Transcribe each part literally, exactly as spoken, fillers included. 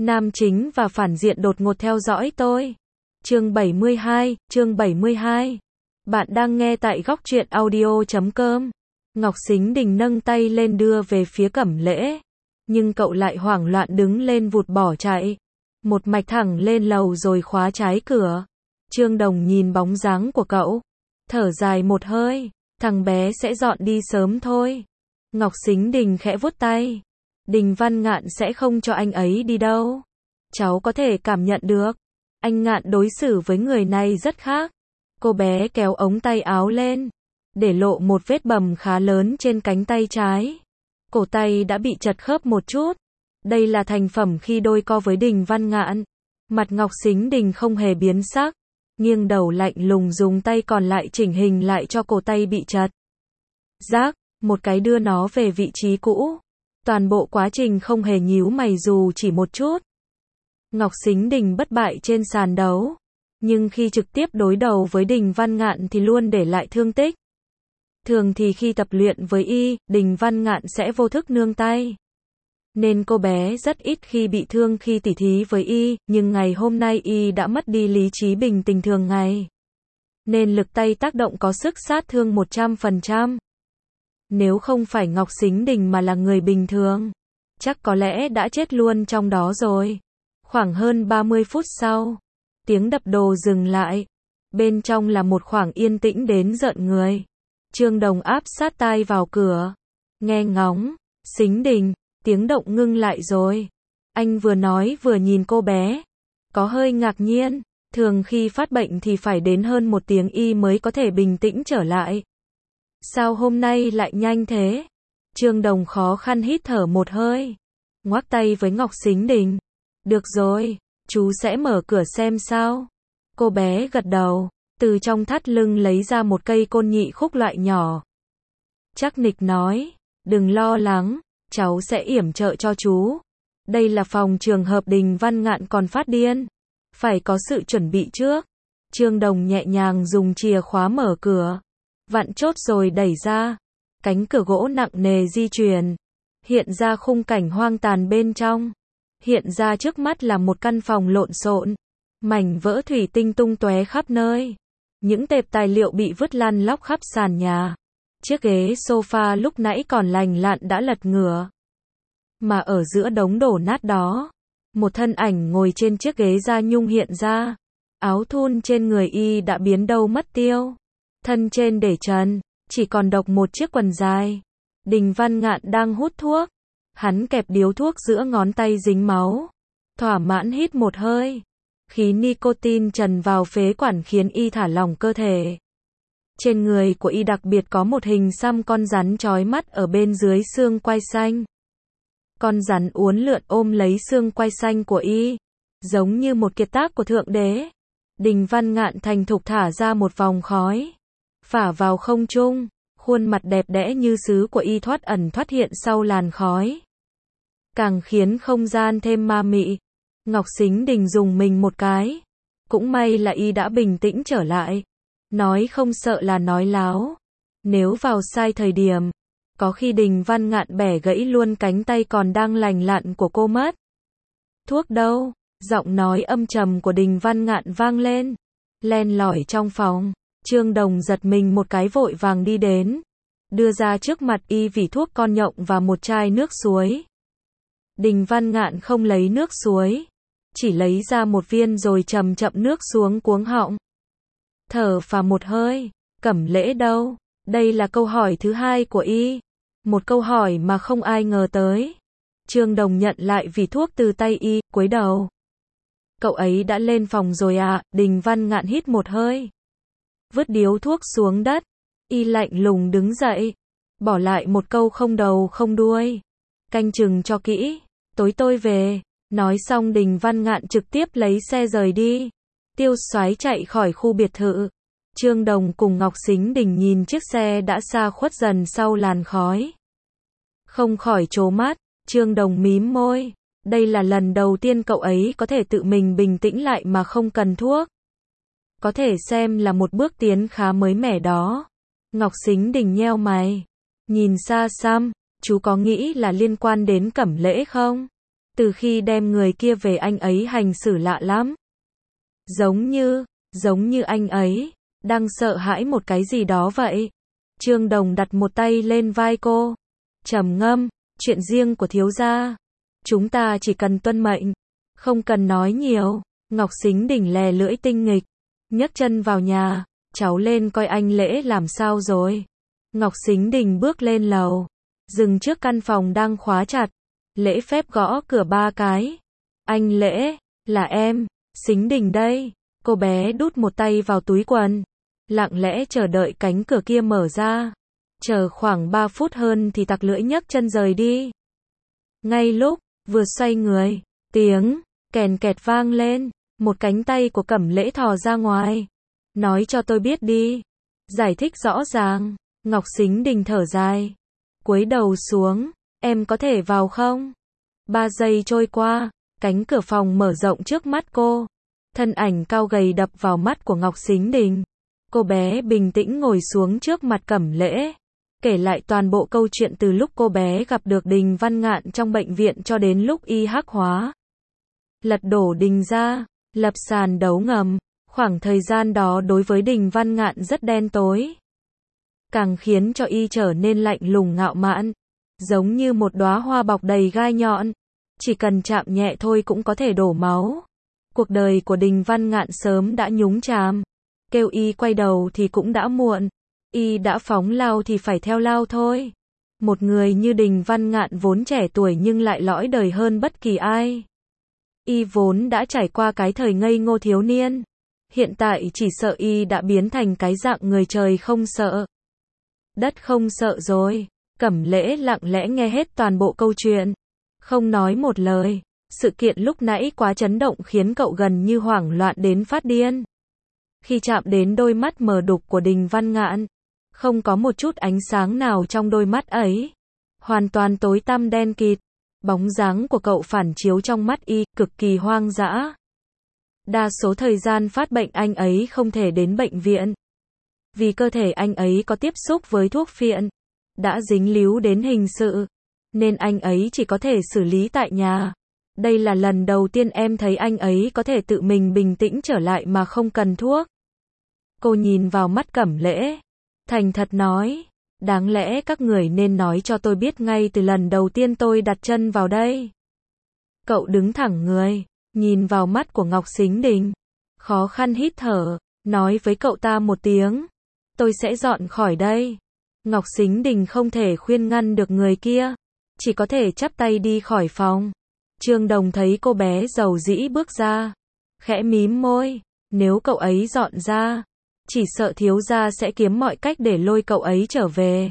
Nam chính và phản diện đột ngột theo dõi tôi. Chương bảy mươi hai, chương bảy mươi hai. Bạn đang nghe tại góc truyện audio chấm com. Ngọc Sính Đình nâng tay lên đưa về phía Cẩm Lễ, nhưng cậu lại hoảng loạn đứng lên vụt bỏ chạy, một mạch thẳng lên lầu rồi khóa trái cửa. Trương Đồng nhìn bóng dáng của cậu, thở dài một hơi, thằng bé sẽ dọn đi sớm thôi. Ngọc Sính Đình khẽ vuốt tay. Đình Văn Ngạn sẽ không cho anh ấy đi đâu. Cháu có thể cảm nhận được. Anh Ngạn đối xử với người này rất khác. Cô bé kéo ống tay áo lên, để lộ một vết bầm khá lớn trên cánh tay trái. Cổ tay đã bị chật khớp một chút. Đây là thành phẩm khi đôi co với Đình Văn Ngạn. Mặt Ngọc Sính Đình không hề biến sắc, nghiêng đầu lạnh lùng dùng tay còn lại chỉnh hình lại cho cổ tay bị chật. Rác, một cái đưa nó về vị trí cũ. Toàn bộ quá trình không hề nhíu mày dù chỉ một chút. Ngọc Sính Đình bất bại trên sàn đấu, nhưng khi trực tiếp đối đầu với Đình Văn Ngạn thì luôn để lại thương tích. Thường thì khi tập luyện với y, Đình Văn Ngạn sẽ vô thức nương tay, nên cô bé rất ít khi bị thương khi tỉ thí với y, nhưng ngày hôm nay y đã mất đi lý trí bình tình thường ngày, nên lực tay tác động có sức sát thương một trăm phần trăm. Nếu không phải Ngọc Sính Đình mà là người bình thường, chắc có lẽ đã chết luôn trong đó rồi. Khoảng hơn ba mươi phút sau, tiếng đập đồ dừng lại. Bên trong là một khoảng yên tĩnh đến rợn người. Trương Đồng áp sát tai vào cửa, nghe ngóng. Sính Đình, tiếng động ngưng lại rồi. Anh vừa nói vừa nhìn cô bé, có hơi ngạc nhiên. Thường khi phát bệnh thì phải đến hơn một tiếng y mới có thể bình tĩnh trở lại. Sao hôm nay lại nhanh thế? Trương Đồng khó khăn hít thở một hơi, ngoắc tay với Ngọc Sính Đình. Được rồi, chú sẽ mở cửa xem sao. Cô bé gật đầu, từ trong thắt lưng lấy ra một cây côn nhị khúc loại nhỏ. Chắc nịch nói, đừng lo lắng, cháu sẽ yểm trợ cho chú. Đây là phòng trường hợp Đình Văn Ngạn còn phát điên, phải có sự chuẩn bị trước. Trương Đồng nhẹ nhàng dùng chìa khóa mở cửa, vặn chốt rồi đẩy ra. Cánh cửa gỗ nặng nề di chuyển, hiện ra khung cảnh hoang tàn bên trong. Hiện ra trước mắt là một căn phòng lộn xộn, mảnh vỡ thủy tinh tung tóe khắp nơi. Những tệp tài liệu bị vứt lăn lóc khắp sàn nhà. Chiếc ghế sofa lúc nãy còn lành lặn đã lật ngửa. Mà ở giữa đống đổ nát đó, một thân ảnh ngồi trên chiếc ghế da nhung hiện ra. Áo thun trên người y đã biến đâu mất tiêu. Thân trên để trần, chỉ còn độc một chiếc quần dài. Đình Văn Ngạn đang hút thuốc. Hắn kẹp điếu thuốc giữa ngón tay dính máu, thỏa mãn hít một hơi. Khí nicotine tràn vào phế quản khiến y thả lỏng cơ thể. Trên người của y đặc biệt có một hình xăm con rắn chói mắt ở bên dưới xương quai xanh. Con rắn uốn lượn ôm lấy xương quai xanh của y, giống như một kiệt tác của Thượng Đế. Đình Văn Ngạn thành thục thả ra một vòng khói, phả vào không trung. Khuôn mặt đẹp đẽ như sứ của y thoát ẩn thoát hiện sau làn khói, càng khiến không gian thêm ma mị. Ngọc Sính Đình dùng mình một cái. Cũng may là y đã bình tĩnh trở lại. Nói không sợ là nói láo. Nếu vào sai thời điểm, có khi Đình Văn Ngạn bẻ gãy luôn cánh tay còn đang lành lặn của cô mất. Thuốc đâu? Giọng nói âm trầm của Đình Văn Ngạn vang lên, len lỏi trong phòng. Trương Đồng giật mình một cái vội vàng đi đến, đưa ra trước mặt y vỉ thuốc con nhộng và một chai nước suối. Đình Văn Ngạn không lấy nước suối, chỉ lấy ra một viên rồi chậm chậm nước xuống cuống họng. Thở phào một hơi. Cẩm Lễ đâu? Đây là câu hỏi thứ hai của y, một câu hỏi mà không ai ngờ tới. Trương Đồng nhận lại vỉ thuốc từ tay y, cúi đầu. Cậu ấy đã lên phòng rồi à? Đình Văn Ngạn hít một hơi, vứt điếu thuốc xuống đất. Y lạnh lùng đứng dậy, bỏ lại một câu không đầu không đuôi. Canh chừng cho kỹ, tối tôi về. Nói xong Đình Văn Ngạn trực tiếp lấy xe rời đi, tiêu xoái chạy khỏi khu biệt thự. Trương Đồng cùng Ngọc Sính Đình nhìn chiếc xe đã xa khuất dần sau làn khói, không khỏi trố mắt. Trương Đồng mím môi, đây là lần đầu tiên cậu ấy có thể tự mình bình tĩnh lại mà không cần thuốc. Có thể xem là một bước tiến khá mới mẻ đó. Ngọc Sính Đình nheo mày, nhìn xa xăm. Chú có nghĩ là liên quan đến Cẩm Lễ không? Từ khi đem người kia về anh ấy hành xử lạ lắm. Giống như, giống như anh ấy, đang sợ hãi một cái gì đó vậy. Trương Đồng đặt một tay lên vai cô. Trầm ngâm, chuyện riêng của thiếu gia. Chúng ta chỉ cần tuân mệnh, không cần nói nhiều. Ngọc Sính Đình lè lưỡi tinh nghịch, nhấc chân vào nhà, cháu lên coi anh Lễ làm sao rồi. Ngọc Sính Đình bước lên lầu, dừng trước căn phòng đang khóa chặt, lễ phép gõ cửa ba cái. Anh Lễ, là em, Sính Đình đây. Cô bé đút một tay vào túi quần, lặng lẽ chờ đợi cánh cửa kia mở ra. Chờ khoảng ba phút hơn thì tặc lưỡi nhấc chân rời đi. Ngay lúc vừa xoay người, tiếng kèn kẹt vang lên, một cánh tay của Cẩm Lễ thò ra ngoài. Nói cho tôi biết đi. Giải thích rõ ràng. Ngọc Sính Đình thở dài, cúi đầu xuống. Em có thể vào không? Ba giây trôi qua, cánh cửa phòng mở rộng trước mắt cô. Thân ảnh cao gầy đập vào mắt của Ngọc Sính Đình. Cô bé bình tĩnh ngồi xuống trước mặt Cẩm Lễ, kể lại toàn bộ câu chuyện từ lúc cô bé gặp được Đình Văn Ngạn trong bệnh viện cho đến lúc y hắc hóa, lật đổ Đình gia, lập sàn đấu ngầm. Khoảng thời gian đó đối với Đình Văn Ngạn rất đen tối, càng khiến cho y trở nên lạnh lùng ngạo mạn, giống như một đóa hoa bọc đầy gai nhọn, chỉ cần chạm nhẹ thôi cũng có thể đổ máu. Cuộc đời của Đình Văn Ngạn sớm đã nhúng chàm, kêu y quay đầu thì cũng đã muộn, y đã phóng lao thì phải theo lao thôi. Một người như Đình Văn Ngạn vốn trẻ tuổi nhưng lại lõi đời hơn bất kỳ ai. Y vốn đã trải qua cái thời ngây ngô thiếu niên, hiện tại chỉ sợ y đã biến thành cái dạng người trời không sợ, đất không sợ rồi. Cẩm Lễ lặng lẽ nghe hết toàn bộ câu chuyện, không nói một lời. Sự kiện lúc nãy quá chấn động khiến cậu gần như hoảng loạn đến phát điên. Khi chạm đến đôi mắt mờ đục của Đình Văn Ngạn, không có một chút ánh sáng nào trong đôi mắt ấy, hoàn toàn tối tăm đen kịt. Bóng dáng của cậu phản chiếu trong mắt y, cực kỳ hoang dã. Đa số thời gian phát bệnh anh ấy không thể đến bệnh viện, vì cơ thể anh ấy có tiếp xúc với thuốc phiện, đã dính líu đến hình sự, nên anh ấy chỉ có thể xử lý tại nhà. Đây là lần đầu tiên em thấy anh ấy có thể tự mình bình tĩnh trở lại mà không cần thuốc. Cô nhìn vào mắt Cẩm Lễ, thành thật nói, đáng lẽ các người nên nói cho tôi biết ngay từ lần đầu tiên tôi đặt chân vào đây. Cậu đứng thẳng người, nhìn vào mắt của Ngọc Sính Đình, khó khăn hít thở, nói với cậu ta một tiếng, tôi sẽ dọn khỏi đây. Ngọc Sính Đình không thể khuyên ngăn được người kia, chỉ có thể chắp tay đi khỏi phòng. Trương Đồng thấy cô bé dầu dĩ bước ra, khẽ mím môi, nếu cậu ấy dọn ra, chỉ sợ thiếu gia sẽ kiếm mọi cách để lôi cậu ấy trở về.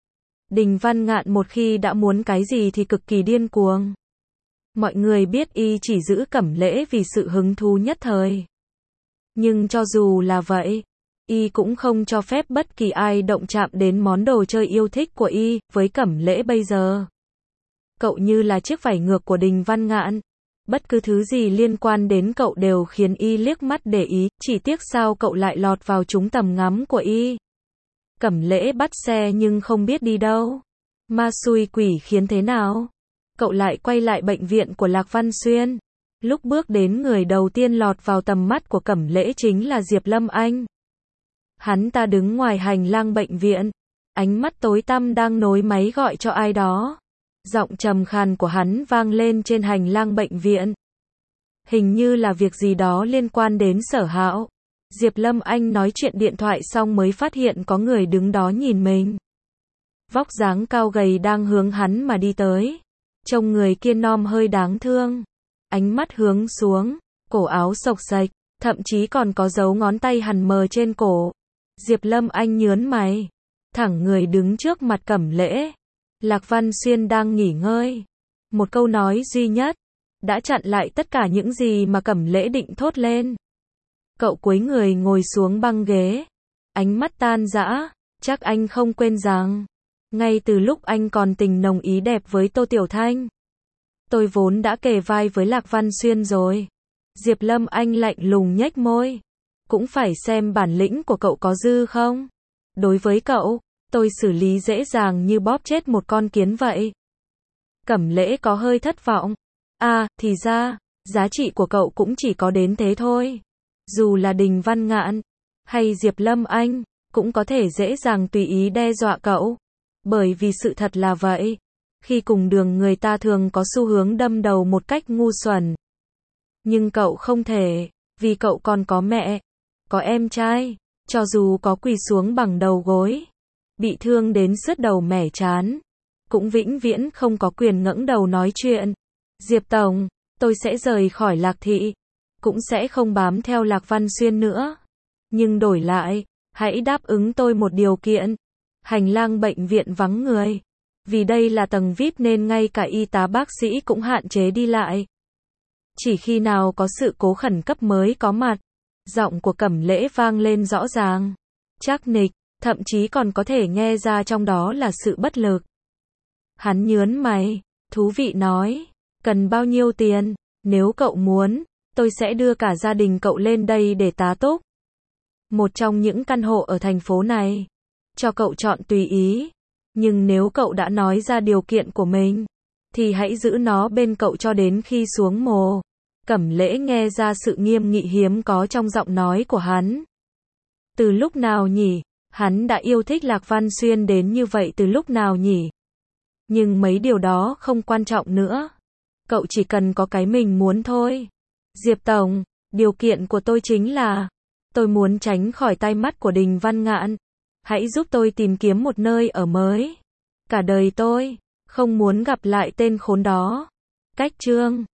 Đình Văn Ngạn một khi đã muốn cái gì thì cực kỳ điên cuồng. Mọi người biết y chỉ giữ Cẩm Lễ vì sự hứng thú nhất thời. Nhưng cho dù là vậy, y cũng không cho phép bất kỳ ai động chạm đến món đồ chơi yêu thích của y. Với Cẩm Lễ bây giờ, cậu như là chiếc vải ngược của Đình Văn Ngạn. Bất cứ thứ gì liên quan đến cậu đều khiến y liếc mắt để ý, chỉ tiếc sao cậu lại lọt vào trúng tầm ngắm của y. Cẩm Lễ bắt xe nhưng không biết đi đâu. Ma xui quỷ khiến thế nào? Cậu lại quay lại bệnh viện của Lạc Văn Xuyên. Lúc bước đến, người đầu tiên lọt vào tầm mắt của Cẩm Lễ chính là Diệp Lâm Anh. Hắn ta đứng ngoài hành lang bệnh viện, ánh mắt tối tăm đang nối máy gọi cho ai đó. Giọng trầm khàn của hắn vang lên trên hành lang bệnh viện. Hình như là việc gì đó liên quan đến Sở Hạo. Diệp Lâm Anh nói chuyện điện thoại xong mới phát hiện có người đứng đó nhìn mình. Vóc dáng cao gầy đang hướng hắn mà đi tới. Trông người kia nom hơi đáng thương. Ánh mắt hướng xuống, cổ áo xộc xệch, thậm chí còn có dấu ngón tay hằn mờ trên cổ. Diệp Lâm Anh nhớn mày, thẳng người đứng trước mặt Cẩm Lễ. Lạc Văn Xuyên đang nghỉ ngơi. Một câu nói duy nhất đã chặn lại tất cả những gì mà Cẩm Lễ định thốt lên. Cậu cúi người ngồi xuống băng ghế, ánh mắt tan rã. Chắc anh không quên rằng, ngay từ lúc anh còn tình nồng ý đẹp với Tô Tiểu Thanh, tôi vốn đã kề vai với Lạc Văn Xuyên rồi. Diệp Lâm Anh lạnh lùng nhếch môi. Cũng phải xem bản lĩnh của cậu có dư không. Đối với cậu, tôi xử lý dễ dàng như bóp chết một con kiến vậy. Cẩm Lễ có hơi thất vọng. À, thì ra, giá trị của cậu cũng chỉ có đến thế thôi. Dù là Đình Văn Ngạn, hay Diệp Lâm Anh, cũng có thể dễ dàng tùy ý đe dọa cậu. Bởi vì sự thật là vậy. Khi cùng đường người ta thường có xu hướng đâm đầu một cách ngu xuẩn. Nhưng cậu không thể, vì cậu còn có mẹ, có em trai, cho dù có quỳ xuống bằng đầu gối, bị thương đến sứt đầu mẻ trán, cũng vĩnh viễn không có quyền ngẩng đầu nói chuyện. Diệp Tổng, tôi sẽ rời khỏi Lạc Thị, cũng sẽ không bám theo Lạc Văn Xuyên nữa. Nhưng đổi lại, hãy đáp ứng tôi một điều kiện. Hành lang bệnh viện vắng người. Vì đây là tầng vi ai pi nên ngay cả y tá bác sĩ cũng hạn chế đi lại. Chỉ khi nào có sự cố khẩn cấp mới có mặt. Giọng của Cẩm Lễ vang lên rõ ràng, chắc nịch, thậm chí còn có thể nghe ra trong đó là sự bất lực. Hắn nhớn mày, thú vị nói, cần bao nhiêu tiền, nếu cậu muốn, tôi sẽ đưa cả gia đình cậu lên đây để tá túc. Một trong những căn hộ ở thành phố này, cho cậu chọn tùy ý. Nhưng nếu cậu đã nói ra điều kiện của mình, thì hãy giữ nó bên cậu cho đến khi xuống mồ. Cẩm Lễ nghe ra sự nghiêm nghị hiếm có trong giọng nói của hắn. Từ lúc nào nhỉ? Hắn đã yêu thích Lạc Văn Xuyên đến như vậy từ lúc nào nhỉ? Nhưng mấy điều đó không quan trọng nữa. Cậu chỉ cần có cái mình muốn thôi. Diệp Tổng, điều kiện của tôi chính là, tôi muốn tránh khỏi tai mắt của Đình Văn Ngạn. Hãy giúp tôi tìm kiếm một nơi ở mới. Cả đời tôi, không muốn gặp lại tên khốn đó. Cách chương